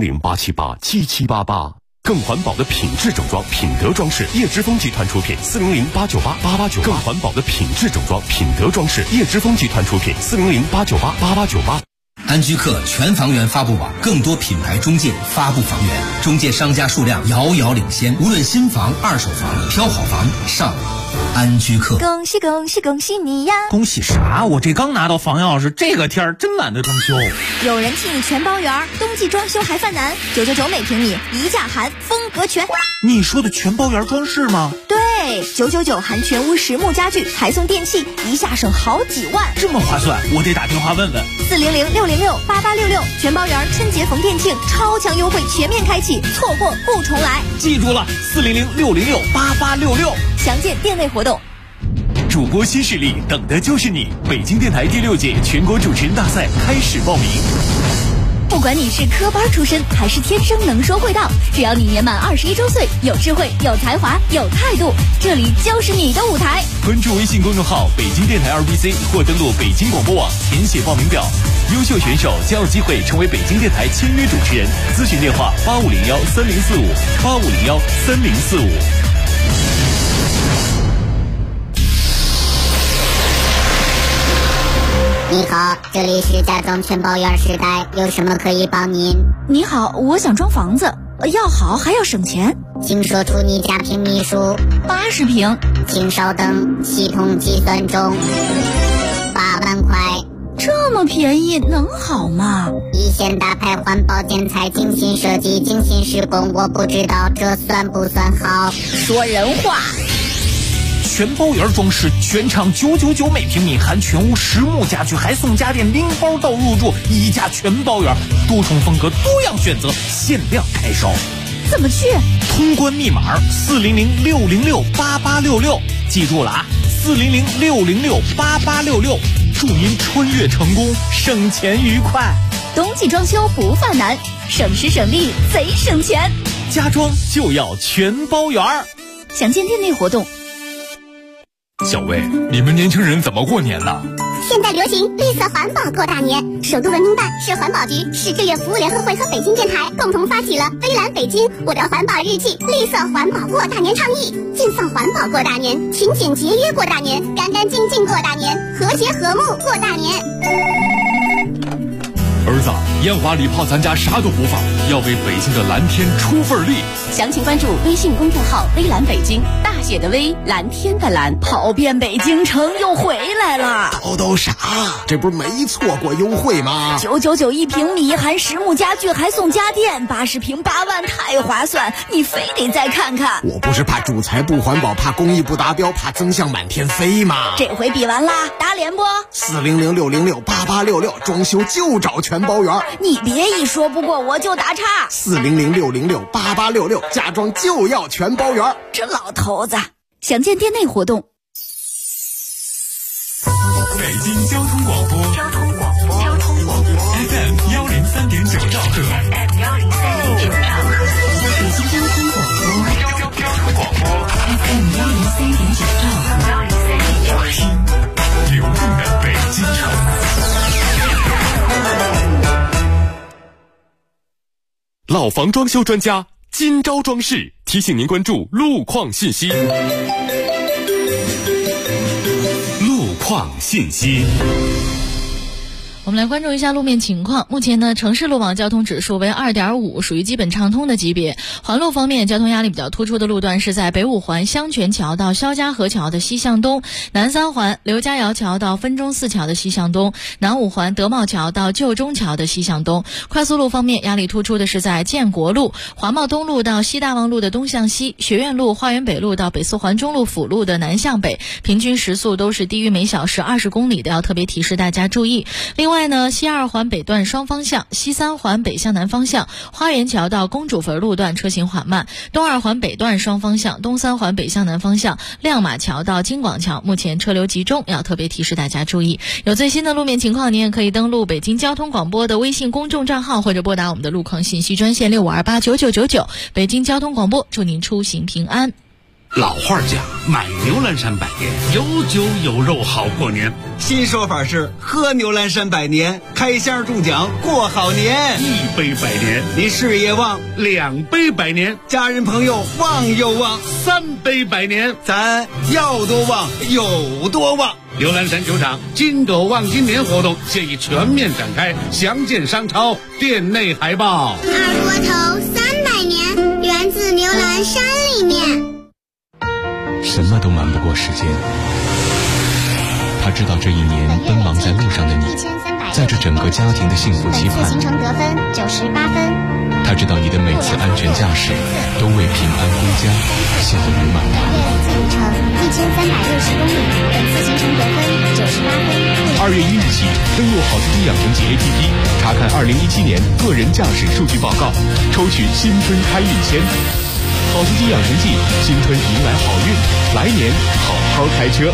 ，400-878-7788。更环保的品质整装，品德装饰，叶之峰集团出品，400-898-8898。更环保的品质整装，品德装饰，叶之峰集团出品，400-898-8898。 安居客全房源发布网，更多品牌中介发布房源，中介商家数量遥遥领先。无论新房、二手房，挑好房上安居客。 恭喜恭喜恭喜你呀！ 恭喜啥？我这刚拿到房钥匙，这个天儿真懒得装修。 有人替你全包圆，冬季装修还犯难，999每平米，一价含，风格全。 你说的全包圆装饰吗？ 对，999含全屋实木家具，还送电器，一下省好几万， 这么划算，我得打电话问问。 400-606-8866，全包圆春节逢店庆，超强优惠全面开启，错过不重来。 记住了，400-606-8866， 详见店内活动。 主播新势力，等的就是你！北京电台第6届全国主持人大赛开始报名。 不管你是科班出身还是天生能说会道，只要你年满21周岁，有智慧、有才华、有态度，这里就是你的舞台。 关注微信公众号北京电台2BC 或登录北京广播网填写报名表，优秀选手将有机会成为北京电台签约主持人。咨询电话8501-3045，8501-3045。 你好，这里是家装全包圆时代，有什么可以帮您？ 你好，我想装房子，要好还要省钱， 请说出你家平米数。 80平。 请稍等，系统计算中。8万块。 这么便宜能好吗？ 一线大牌环保建材，精心设计，精心施工，我不知道这算不算好。 说人话。 全包圆装饰，全场999每平米，含全屋实木家具，还送家电拎包到入住，一价全包圆，多重风格，多样选择，限量开烧。 怎么去？ 通关密码400-606-8866，记住了啊，400-606-8866，祝您穿越成功，省钱愉快。 冬季装修不犯难，省时省力贼省钱， 家装就要全包圆。 详见店内活动。 小魏，你们年轻人怎么过年呢？ 谢现在流行绿色环保过大年，首都文明办、市环保局、市志愿服务联合会和北京电台共同发起了微蓝北京我的环保日记绿色环保过大年倡议，尽放环保过大年，勤俭节约过大年，干干净净过大年，和谐和睦过大年。 儿子，烟花礼炮咱家啥都不放，要为北京的蓝天出份力。 详情关注微信公众号微蓝北京，大写的微，蓝天的蓝。跑遍北京城又回来了。 叨啥？这不是没错过优惠吗 ？999一平米，含实木家具还送家电，80平8万，太划算！你非得再看看。 我不是怕主材不环保，怕工艺不达标，怕增项满天飞吗？ 这回比完啦，打脸不 ？400-606-8866，装修就找全包圆。 你别一说不过我就打岔。 400-606-8866，家装就要全包圆。 这老头子，详见店内活动。 北京交通广播FM 103.9兆赫，北京交通广播FM 103.9兆赫，听流动的北京城。 老房装修专家金招装饰提醒您关注路况信息。路况信息。 我们来关注一下路面情况。目前呢，城市路网交通指数为2.5，属于基本畅通的级别。环路方面，交通压力比较突出的路段是在北五环香泉桥到肖家河桥的西向东，南三环刘家窑桥到分钟寺桥的西向东，南五环德茂桥到旧中桥的西向东。快速路方面，压力突出的是在建国路、华贸东路到西大望路的东向西，学院路、花园北路到北四环中路辅路的南向北，平均时速都是低于每小时20公里的，要特别提示大家注意。另外呢，西二环北段双方向、西三环北向南方向、花园桥到公主坟路段车行缓慢，东二环北段双方向、东三环北向南方向、亮马桥到京广桥目前车流集中，要特别提示大家注意。有最新的路面情况，您也可以登录北京交通广播的微信公众账号，或者拨打我们的路况信息专线65289999。北京交通广播，祝您出行平安。 老话讲，买牛栏山百年，有酒有肉好过年。 新说法是喝牛栏山百年，开箱中奖过好年。 1杯百年， 你事业旺 ；2杯百年， 家人朋友旺又旺 ；3杯百年， 咱要多旺有多旺。 牛栏山酒厂金狗旺金年活动现已全面展开，详见商超店内海报。 二锅头300年，源自牛栏山里面。 什么都瞒不过时间，他知道这一年奔忙在路上的你，在这整个家庭的幸福期盼。 行程得分98分。 他知道你的每次安全驾驶都为平安归家献了圆满。 自路程1360公里，本次行程得分98分。 2月1日起，登录好司机养成记 APP， 查看2017年个人驾驶数据报告，抽取新春开运签。好司机养成记，新春迎来好运，来年好好开车。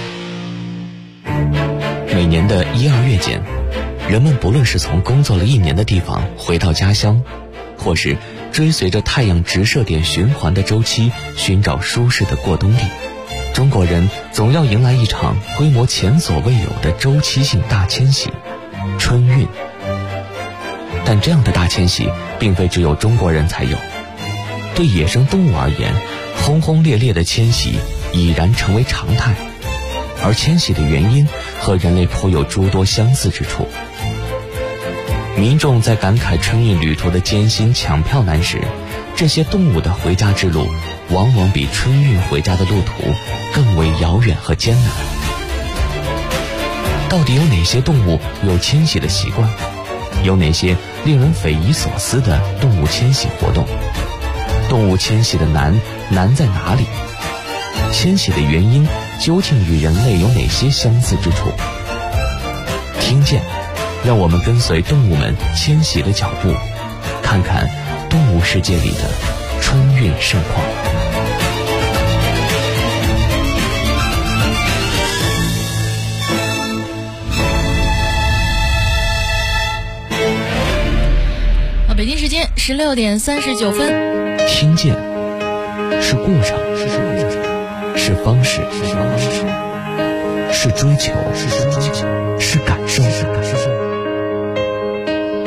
每年的1、2月间，人们不论是从工作了1年的地方回到家乡，或是追随着太阳直射点循环的周期寻找舒适的过冬地，中国人总要迎来一场规模前所未有的周期性大迁徙——春运。但这样的大迁徙并非只有中国人才有，对野生动物而言，轰轰烈烈的迁徙已然成为常态，而迁徙的原因和人类颇有诸多相似之处。民众在感慨春运旅途的艰辛抢票难时，这些动物的回家之路往往比春运回家的路途更为遥远和艰难。到底有哪些动物有迁徙的习惯？有哪些令人匪夷所思的动物迁徙活动？动物迁徙的难在哪里？迁徙的原因究竟与人类有哪些相似之处？听见，让我们跟随动物们迁徙的脚步，看看动物世界里的春运盛况。 北京时间16点39分。 听见是过程，是方式，是追求，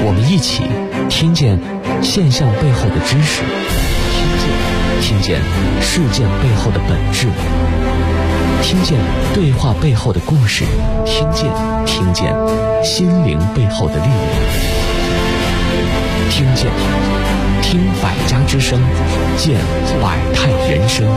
我们一起听见现象背后的知识，听见事件背后的本质，听见对话背后的故事，听见心灵背后的力量，听百家之声，见百态人生。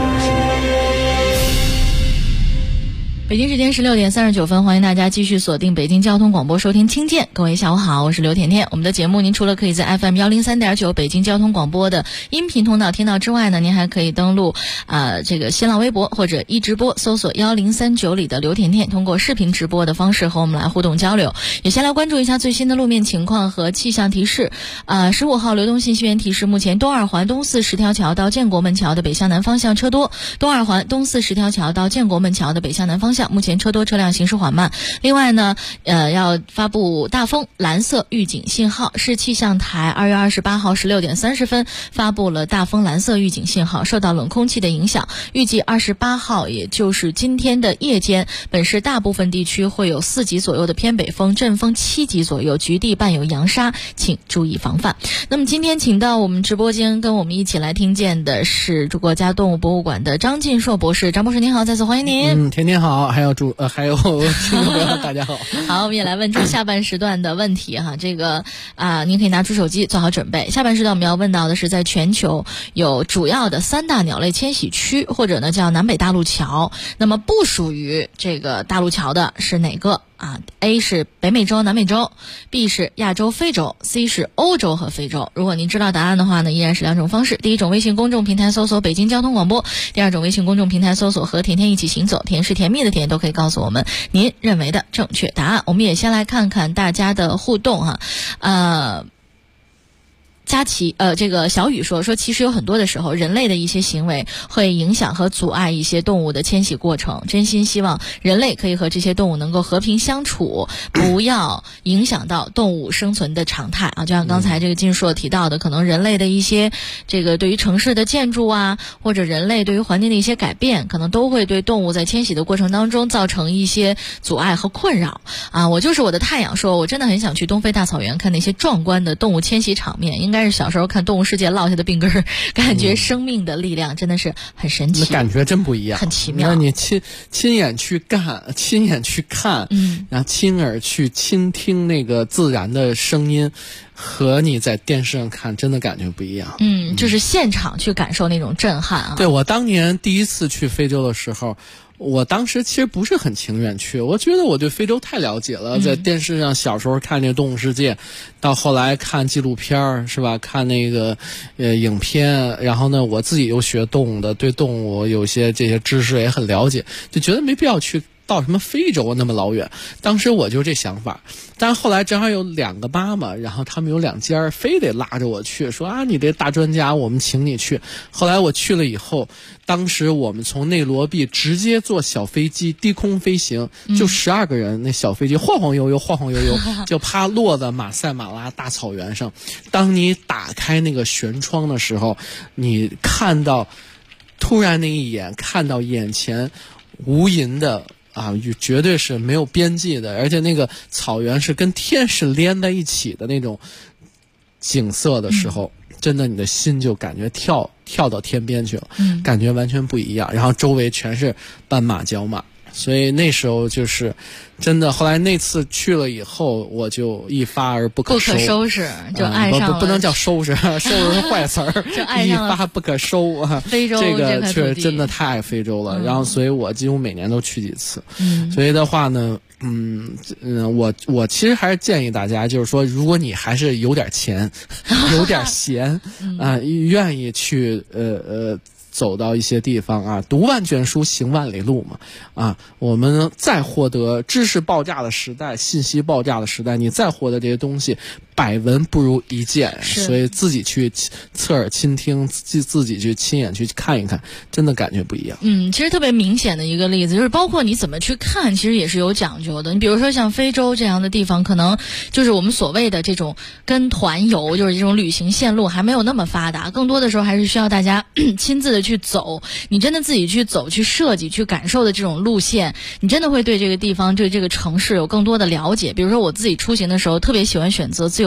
北京时间16点39分，欢迎大家继续锁定北京交通广播收听听见。各位下午好，我是刘甜甜。我们的节目您除了可以在 FM 103.9北京交通广播的音频通道听到之外呢，您还可以登录这个新浪微博或者一直播搜索1039里的刘甜甜，通过视频直播的方式和我们来互动交流。也先来关注一下最新的路面情况和气象提示。15号流动信息源提示，目前东二环东四十条桥到建国门桥的北向南方向车多，东二环东四十条桥到建国门桥的北向南方向目前车多，车辆行驶缓慢。另外呢，要发布大风蓝色预警信号，市气象台2月28号16点30分发布了大风蓝色预警信号。受到冷空气的影响，预计28号也就是今天的夜间，本市大部分地区会有4级左右的偏北风，阵风7级左右，局地伴有扬沙，请注意防范。那么今天请到我们直播间跟我们一起来听见的是中国家动物博物馆的张晋硕博士。张博士您好，再次欢迎您。 甜甜好，还有听众朋友大家好。 好，我们也来问出下半时段的问题哈。这个您可以拿出手机做好准备。下半时段我们要问到的是，在全球有主要的3大鸟类迁徙区，或者呢叫南北大陆桥。那么不属于这个大陆桥的是哪个？A 是北美洲、南美洲， B 是亚洲、非洲， C 是欧洲和非洲。如果您知道答案的话呢，依然是2种方式。第一种微信公众平台搜索北京交通广播，第二种微信公众平台搜索和甜甜一起行走，甜是甜蜜的甜，都可以告诉我们您认为的正确答案。我们也先来看看大家的互动哈。佳琪这个小雨说其实有很多的时候，人类的一些行为会影响和阻碍一些动物的迁徙过程，真心希望人类可以和这些动物能够和平相处，不要影响到动物生存的常态就像刚才这个金硕提到的，可能人类的一些这个对于城市的建筑或者人类对于环境的一些改变，可能都会对动物在迁徙的过程当中造成一些阻碍和困扰我就是我的太阳说，我真的很想去东非大草原看那些壮观的动物迁徙场面，应该是小时候看动物世界落下的病根儿，感觉生命的力量真的是很神奇， 感觉真不一样， 很奇妙。 那你亲眼去干，亲眼去看，然后亲耳去倾听那个自然的声音，和你在电视上看真的感觉不一样。 就是现场去感受那种震撼对，我当年第一次去非洲的时候，我当时其实不是很情愿去，我觉得我对非洲太了解了，在电视上小时候看这个动物世界，到后来看纪录片是吧，看那个影片，然后呢我自己又学动物的，对动物有些这些知识也很了解，就觉得没必要去到什么非洲那么老远，当时我就这想法。但是后来正好有2个妈妈，然后他们有2家非得拉着我去，说你这大专家我们请你去。后来我去了以后，当时我们从内罗毕直接坐小飞机低空飞行，就12个人，那小飞机晃晃悠悠就趴落在马赛马拉大草原上。当你打开那个舷窗的时候，你看到突然那一眼看到眼前无垠的绝对是没有边际的，而且那个草原是跟天是连在一起的那种景色的时候，真的你的心就感觉跳到天边去了，感觉完全不一样。然后周围全是斑马角马，所以那时候就是真的。后来那次去了以后，我就一发而不可收拾，就爱上了。 不能叫收拾，收拾是坏词儿， 就爱上了一发不可收非洲这个确实真的太爱非洲了。然后，所以我几乎每年都去几次。所以的话呢，我其实还是建议大家，就是说，如果你还是有点钱，有点闲愿意去走到一些地方读万卷书行万里路嘛我们再获得知识爆炸的时代，信息爆炸的时代，你再获得这些东西，百闻不如一见，所以自己去侧耳倾听，自己去亲眼去看一看，真的感觉不一样。 其实特别明显的一个例子就是，包括你怎么去看，其实也是有讲究的。你比如说像非洲这样的地方，可能就是我们所谓的这种跟团游，就是这种旅行线路还没有那么发达，更多的时候还是需要大家亲自的去走。你真的自己去走、去设计、去感受的这种路线，你真的会对这个地方、对这个城市有更多的了解。比如说我自己出行的时候，特别喜欢选择自由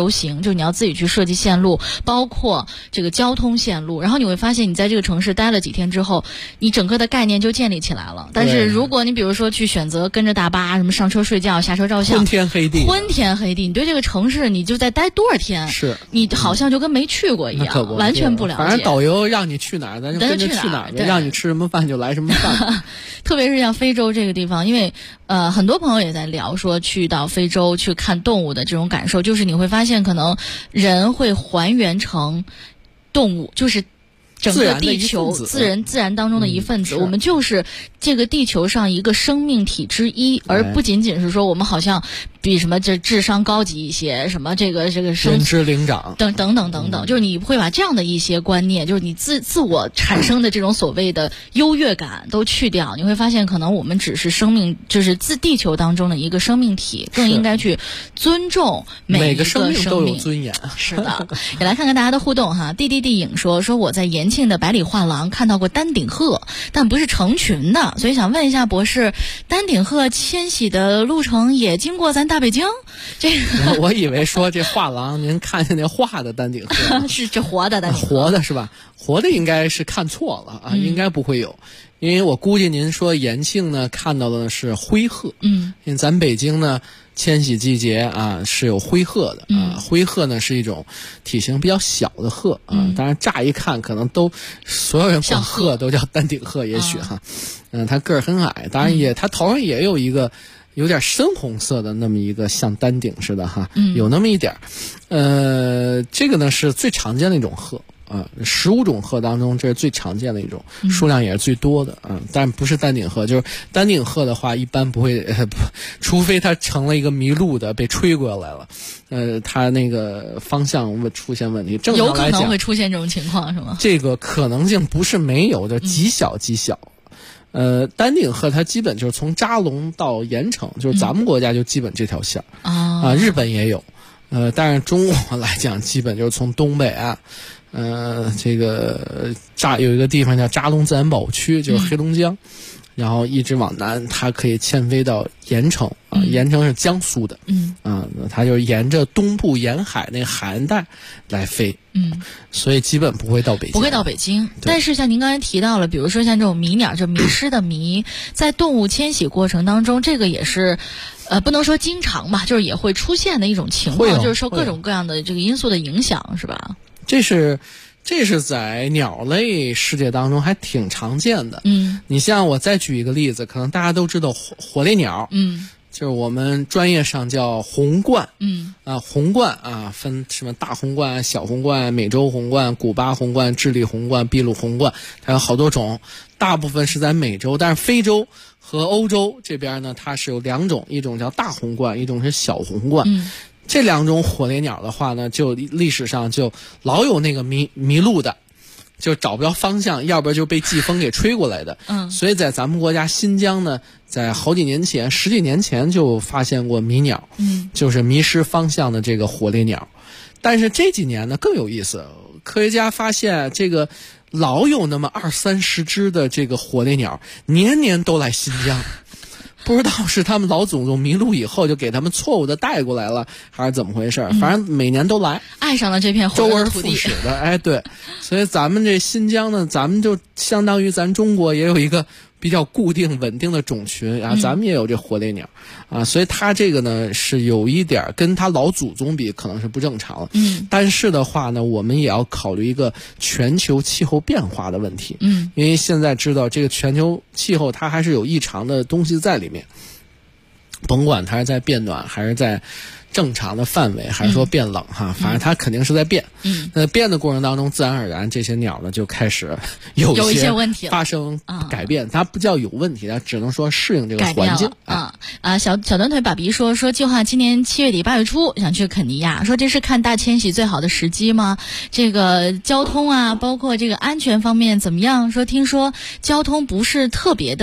游行，就是你要自己去设计线路，包括这个交通线路。然后你会发现，你在这个城市待了几天之后，你整个的概念就建立起来了。但是如果你比如说去选择跟着大巴，什么上车睡觉，下车照相， 昏天黑地， 你对这个城市你就在待多少天， 是你好像就跟没去过一样，完全不了解。 反正导游让你去哪儿，咱就跟着去哪儿，让你吃什么饭就来什么饭。 特别是像非洲这个地方，因为很多朋友也在聊说去到非洲去看动物的这种感受，就是你会发现可能人会还原成动物，就是整个地球自然当中的一份子，我们就是这个地球上一个生命体之一，而不仅仅是说我们好像比什么这智商高级一些，什么这个人之灵长等等，就是你会把这样的一些观念，就是你自我产生的这种所谓的优越感都去掉，你会发现可能我们只是生命，就是自地球当中的一个生命体，更应该去尊重每个生命都有尊严。 是的，也来看看大家的互动哈。地影说我在延庆的百里画廊看到过丹顶鹤，但不是成群的，所以想问一下博士，丹顶鹤迁徙的路程也经过咱大北京？这个我以为说这画廊您看见那画的丹顶鹤是这活的丹顶鹤， 活的是吧？活的应该是看错了啊，应该不会有。因为我估计您说延庆呢看到的是灰鹤，因为咱北京呢迁徙季节啊是有灰鹤的啊，灰鹤呢是一种体型比较小的鹤啊，当然乍一看可能都所有人管鹤都叫丹顶鹤，也许哈，它个儿很矮，当然它头上也有一个有点深红色的那么一个像丹顶似的哈，有那么一点这个呢是最常见的一种鹤。15种鹤当中，这是最常见的一种，数量也是最多的啊。但不是丹顶鹤，就是丹顶鹤的话，一般不会，除非它成了一个迷路的被吹过来了，它那个方向出现问题。正常来讲， 有可能会出现这种情况是吗？ 这个可能性不是没有的，极小。丹顶鹤它基本就是从扎龙到盐城，就是咱们国家就基本这条线啊，日本也有，但是中国来讲，基本就是从东北啊。这个有一个地方叫扎龙自然保护区，就是黑龙江，然后一直往南，它可以迁飞到盐城啊，盐城是江苏的，它就沿着东部沿海那海岸带来飞，所以基本不会到北京， 但是像您刚才提到了，比如说像这种迷鸟，就迷失的迷，在动物迁徙过程当中，这个也是。不能说经常吧，就是也会出现的一种情况，就是受各种各样的这个因素的影响，是吧？ 这是在鸟类世界当中还挺常见的。你像我再举一个例子，可能大家都知道火烈鸟，就是我们专业上叫红冠，红冠啊，分什么大红冠、小红冠、美洲红冠、古巴红冠、智利红冠、秘鲁红冠，它有好多种，大部分是在美洲，但是非洲和欧洲这边呢，它是有两种，一种叫大红冠，一种是小红冠。这两种火烈鸟的话呢，就历史上就老有那个迷路的，就找不着方向，要不然就被季风给吹过来的。所以在咱们国家新疆呢，在好几年前，10几年前就发现过迷鸟，就是迷失方向的这个火烈鸟。但是这几年呢更有意思，科学家发现这个老有那么20-30只的这个火烈鸟，年年都来新疆。不知道是他们老祖宗迷路以后就给他们错误的带过来了，还是怎么回事？反正每年都来， 爱上了这片周而复始的。哎，对，所以咱们这新疆呢，咱们就相当于咱中国也有一个比较固定稳定的种群啊，咱们也有这火烈鸟啊，所以它这个呢是有一点跟它老祖宗比可能是不正常了。但是的话呢，我们也要考虑一个全球气候变化的问题。因为现在知道这个全球气候它还是有异常的东西在里面，甭管它是在变暖还是在正常的范围，还是说变冷哈，反正它肯定是在变。变的过程当中，自然而然这些鸟呢就开始有一些问题发生改变。它不叫有问题，它只能说适应这个环境小短腿爸比说计划今年7月底8月初想去肯尼亚，说这是看大迁徙最好的时机吗？这个交通啊，包括这个安全方面怎么样？说听说交通不是特别的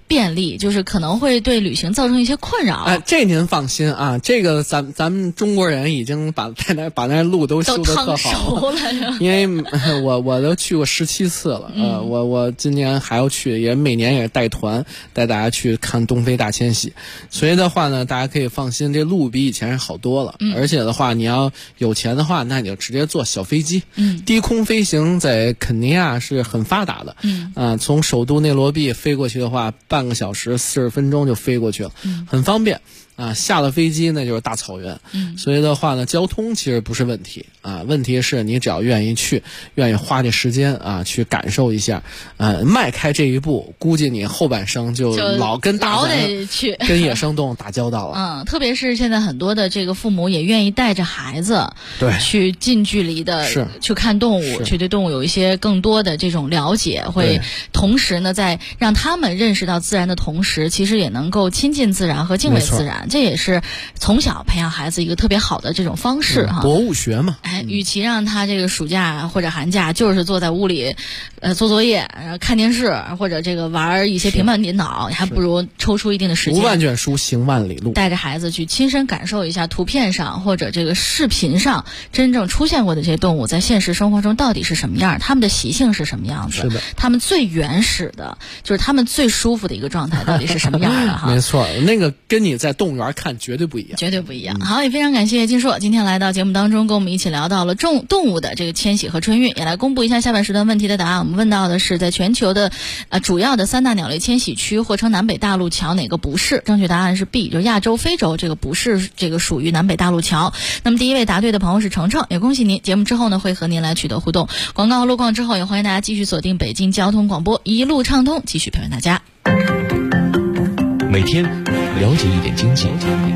便利，就是可能会对旅行造成一些困扰。 这您放心啊，这个咱们中国人已经把那路都修得特好了，因为我都去过17次了，我今年还要去，也每年也是带团带大家去看东非大迁徙，所以的话呢，大家可以放心，这路比以前是好多了，而且的话，你要有钱的话，那你就直接坐小飞机，低空飞行在肯尼亚是很发达的，从首都内罗毕飞过去的话，半个小时40分钟就飞过去了，很方便。下了飞机那就是大草原，所以的话呢，交通其实不是问题啊，问题是你只要愿意去，愿意花这时间啊，去感受一下，迈开这一步，估计你后半生就老跟大自然、跟野生动物打交道了。 特别是现在很多的这个父母也愿意带着孩子， 对， 去近距离的去看动物，去对动物有一些更多的这种了解，会同时呢，在让他们认识到自然的同时，其实也能够亲近自然和敬畏自然。这也是从小培养孩子一个特别好的这种方式哈。 博物学嘛， 与其让他这个暑假或者寒假就是坐在屋里，做作业、看电视或者这个玩一些平板电脑，还不如抽出一定的时间。 读万卷书，行万里路。 带着孩子去亲身感受一下图片上或者这个视频上真正出现过的这些动物，在现实生活中到底是什么样，它们的习性是什么样子？ 是的， 它们最原始的，就是它们最舒服的一个状态到底是什么样的哈？ 没错，那个跟你在动物园看绝对不一样， 绝对不一样。好，也非常感谢金硕今天来到节目当中，跟我们一起聊到了动物的这个迁徙和春运，也来公布一下下半时段问题的答案。我们问到的是，在全球的主要的3大鸟类迁徙区，或称南北大陆桥，哪个不是？正确答案是 B， 就亚洲、非洲这个不是这个属于南北大陆桥。那么第一位答对的朋友是程程，也恭喜您。节目之后呢，会和您来取得互动。广告和路况之后，也欢迎大家继续锁定北京交通广播，一路畅通，继续陪伴大家。 每天了解一点经济。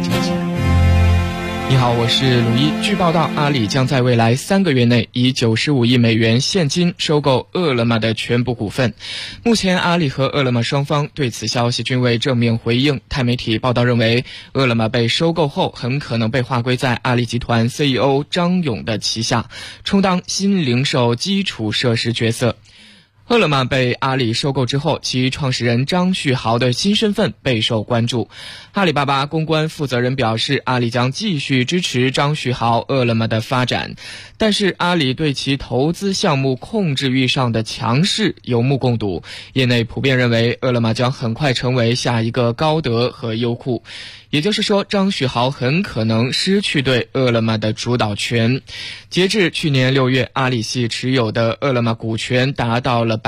你好，我是鲁一。据报道，阿里将在未来3个月内以95亿美元现金收购饿了么的全部股份。目前，阿里和饿了么双方对此消息均未正面回应。泰媒体报道认为，饿了么被收购后很可能被划归在阿里集团 CEO 张勇的旗下，充当新零售基础设施角色。饿了么被阿里收购之后，其创始人张旭豪的新身份备受关注。阿里巴巴公关负责人表示，阿里将继续支持张旭豪饿了么的发展，但是阿里对其投资项目控制欲上的强势有目共睹。业内普遍认为，饿了么将很快成为下一个高德和优酷。也就是说，张旭豪很可能失去对饿了么的主导权。截至去年6月，阿里系持有的饿了么股权达到了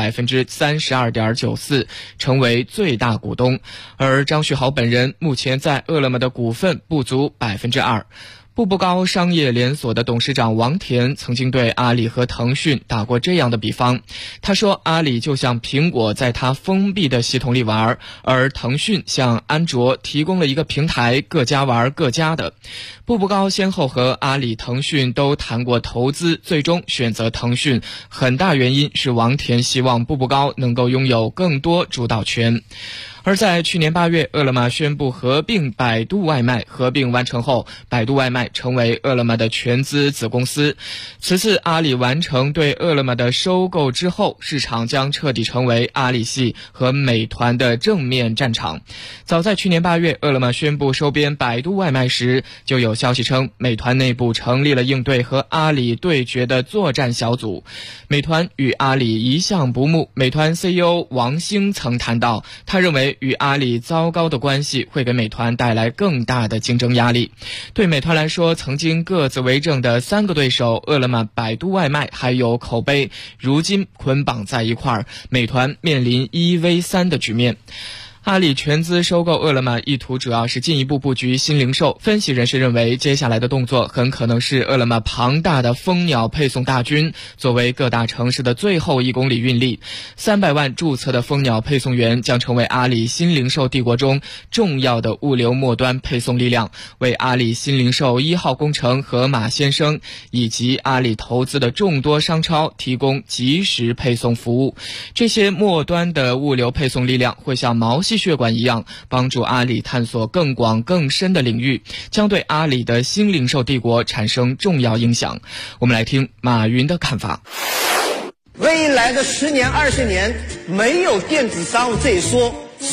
32.94%， 成为最大股东。而张旭豪本人目前在饿了么的股份不足 2%。步步高商业连锁的董事长王田曾经对阿里和腾讯打过这样的比方，他说，阿里就像苹果在它封闭的系统里玩，而腾讯像安卓提供了一个平台，各家玩各家的。步步高先后和阿里、腾讯都谈过投资，最终选择腾讯，很大原因是王田希望步步高能够拥有更多主导权。而在去年8月，饿了么宣布合并百度外卖，合并完成后，百度外卖成为饿了么的全资子公司。此次阿里完成对饿了么的收购之后，市场将彻底成为阿里系和美团的正面战场。早在去年8月，饿了么宣布收编百度外卖时，就有消息称，美团内部成立了应对和阿里对决的作战小组。美团与阿里一向不睦，美团 CEO 王兴曾谈到，他认为与阿里糟糕的关系会给美团带来更大的竞争压力。对美团来说，曾经各自为政的3个对手饿了么、百度外卖还有口碑，如今捆绑在一块儿，美团面临1v3的局面。阿里全资收购饿了么，意图主要是进一步布局新零售。分析人士认为，接下来的动作很可能是饿了么庞大的蜂鸟配送大军作为各大城市的最后1公里运力。300万注册的蜂鸟配送员将成为阿里新零售帝国中重要的物流末端配送力量，为阿里新零售1号工程和马先生以及阿里投资的众多商超提供即时配送服务。这些末端的物流配送力量会像毛细血管一样，帮助阿里探索更广更深的领域，将对阿里的新零售帝国产生重要影响。我们来听马云的看法。 未来的10年、20年，没有电子商务这一说，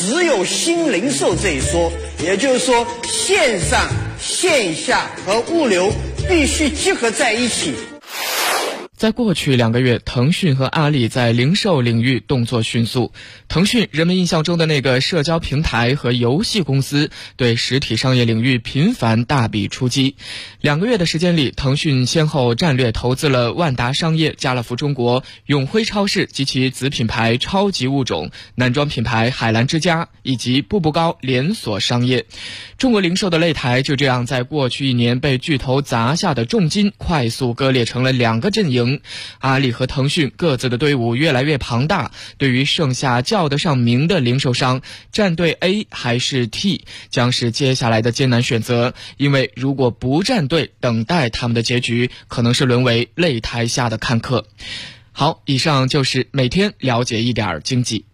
只有新零售这一说，也就是说线上、线下和物流必须结合在一起。 在过去2个月，腾讯和阿里在零售领域动作迅速。腾讯，人们印象中的那个社交平台和游戏公司，对实体商业领域频繁大笔出击。2个月的时间里，腾讯先后战略投资了万达商业、家乐福中国、永辉超市及其子品牌超级物种、男装品牌海澜之家以及步步高连锁商业。中国零售的擂台就这样在过去1年被巨头砸下的重金快速割裂成了2个阵营。阿里和腾讯各自的队伍越来越庞大，对于剩下叫得上名的零售商，站队 A 还是 T 将是接下来的艰难选择，因为如果不站队，等待他们的结局可能是沦为擂台下的看客。好，以上就是每天了解一点经济。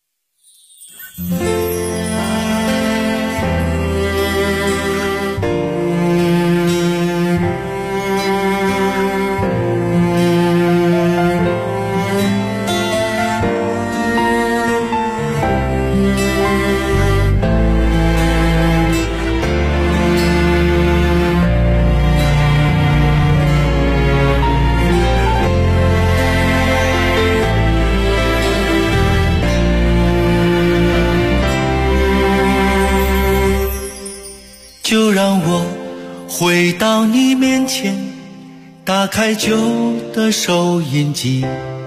就让我回到你面前，打开旧的收音机，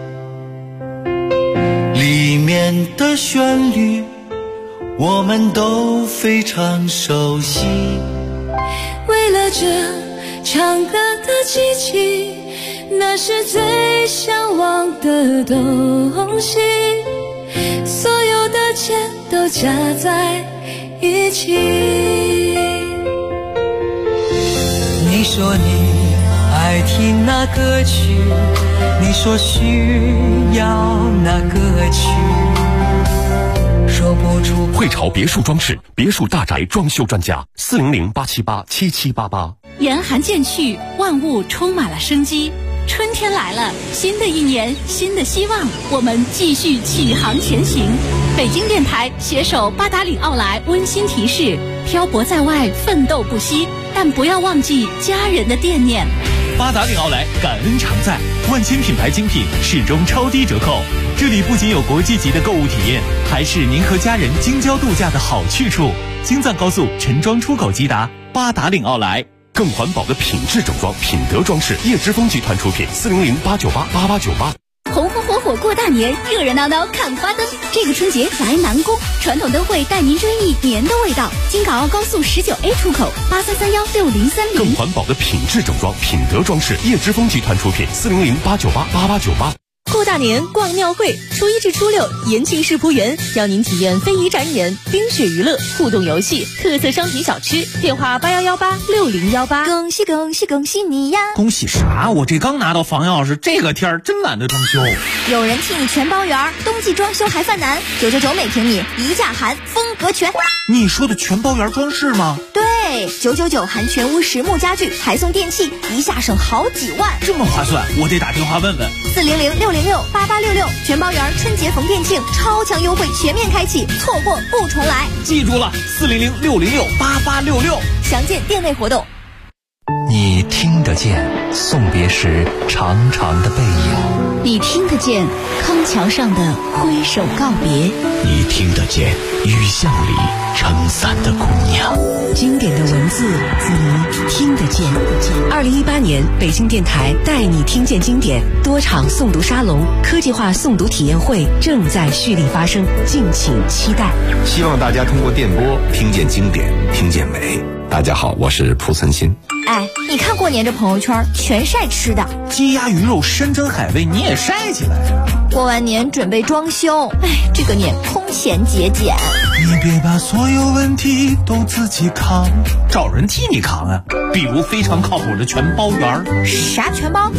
里面的旋律我们都非常熟悉。 为了这唱歌的机器，那是最向往的东西，所有的钱都加在一起。 你说你爱听那歌曲，你说需要那歌曲，说不出。 汇潮别墅装饰，别墅大宅装修专家，400-878-7788。 严寒渐去，万物充满了生机。春天来了，新的一年，新的希望，我们继续启航前行。北京电台携手八达岭奥莱温馨提示：漂泊在外，奋斗不息，但不要忘记家人的惦念。 八达岭奥莱感恩常在，万千品牌精品始终超低折扣。这里不仅有国际级的购物体验，还是您和家人京郊度假的好去处。京藏高速陈庄出口即达，八达岭奥莱。 更环保的品质整装，品德装饰，叶之峰集团出品，400-898-8898。 红红火火过大年，热热闹闹看花灯。这个春节来南宫，传统灯会带您追忆年的味道。京港澳高速19A 出口，83316030。 更环保的品质整装，品德装饰，叶之峰集团出品，400-898-8898。 过大年逛庙会，初1至初6，延庆世仆园邀您体验非遗展演、冰雪娱乐、互动游戏、特色商品小吃。电话81186018。 恭喜恭喜恭喜你呀！ 恭喜啥？我这刚拿到房钥匙，这个天儿真懒得装修。 有人替你全包圆，冬季装修还犯难，999每平米，一价含，风格全。 你说的全包圆装饰吗？ 对，999含全屋实木家具，还送电器，一下省好几万， 这么划算，我得打电话问问。 400-606-8866，全包圆春节逢店庆，超强优惠全面开启，错过不重来。 记住了，400-606-8866， 详见店内活动。 你听得见送别时长长的背影， 你听得见康桥上的挥手告别， 你听得见雨巷里撑伞的姑娘。 经典的文字，你听得见。2018年，北京电台带你听见经典多场诵读沙龙、科技化诵读体验会正在蓄力发生，敬请期待。 希望大家通过电波听见经典，听见美。大家好，我是蒲存昕。 哎，你看过年这朋友圈全晒吃的， 鸡鸭鱼肉山珍海味，你也晒起来呀！ 过完年准备装修，哎，这个年空前节俭。 你别把所有问题都自己扛， 找人替你扛啊！比如非常靠谱的全包圆。 啥全包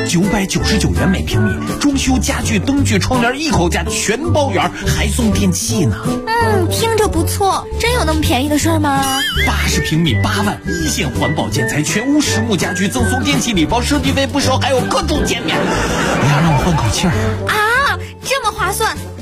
？999元每平米，装修家具、灯具、窗帘一口价，全包圆，还送电器呢。 听着不错，真有那么便宜的事儿吗 ？80平米8万，一线环保建材，全屋实木家具，赠送电器礼包，设计费不收，还有各种减免。 哎呀，让我换口气儿啊！这么划算，